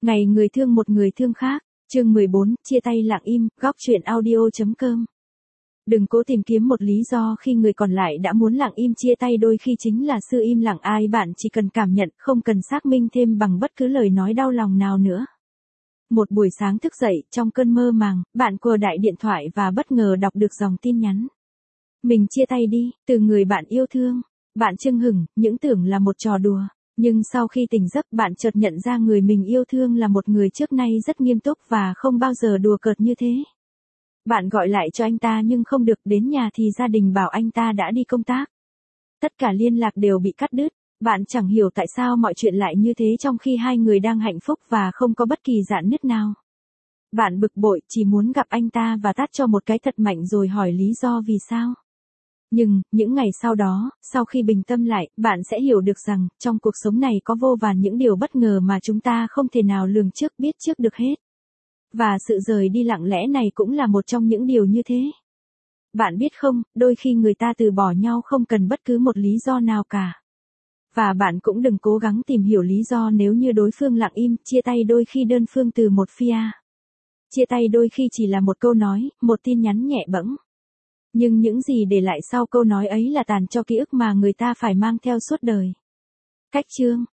Ngày người thương một người thương khác, chương 14, chia tay lặng im, góc truyện audio.com. Đừng cố tìm kiếm một lý do khi người còn lại đã muốn lặng im chia tay, đôi khi chính là sự im lặng ai bạn chỉ cần cảm nhận, không cần xác minh thêm bằng bất cứ lời nói đau lòng nào nữa. Một buổi sáng thức dậy, trong cơn mơ màng, bạn quờ đại điện thoại và bất ngờ đọc được dòng tin nhắn. Mình chia tay đi, từ người bạn yêu thương. Bạn chưng hửng, những tưởng là một trò đùa. Nhưng sau khi tỉnh giấc bạn chợt nhận ra người mình yêu thương là một người trước nay rất nghiêm túc và không bao giờ đùa cợt như thế. Bạn gọi lại cho anh ta nhưng không được, đến nhà thì gia đình bảo anh ta đã đi công tác. Tất cả liên lạc đều bị cắt đứt. Bạn chẳng hiểu tại sao mọi chuyện lại như thế trong khi hai người đang hạnh phúc và không có bất kỳ rạn nứt nào. Bạn bực bội, chỉ muốn gặp anh ta và tát cho một cái thật mạnh rồi hỏi lý do vì sao. Nhưng, những ngày sau đó, sau khi bình tâm lại, bạn sẽ hiểu được rằng, trong cuộc sống này có vô vàn những điều bất ngờ mà chúng ta không thể nào lường trước biết trước được hết. Và sự rời đi lặng lẽ này cũng là một trong những điều như thế. Bạn biết không, đôi khi người ta từ bỏ nhau không cần bất cứ một lý do nào cả. Và bạn cũng đừng cố gắng tìm hiểu lý do nếu như đối phương lặng im, chia tay đôi khi đơn phương từ một phía. Chia tay đôi khi chỉ là một câu nói, một tin nhắn nhẹ bẫng. Nhưng những gì để lại sau câu nói ấy là tàn cho ký ức mà người ta phải mang theo suốt đời. Cách chương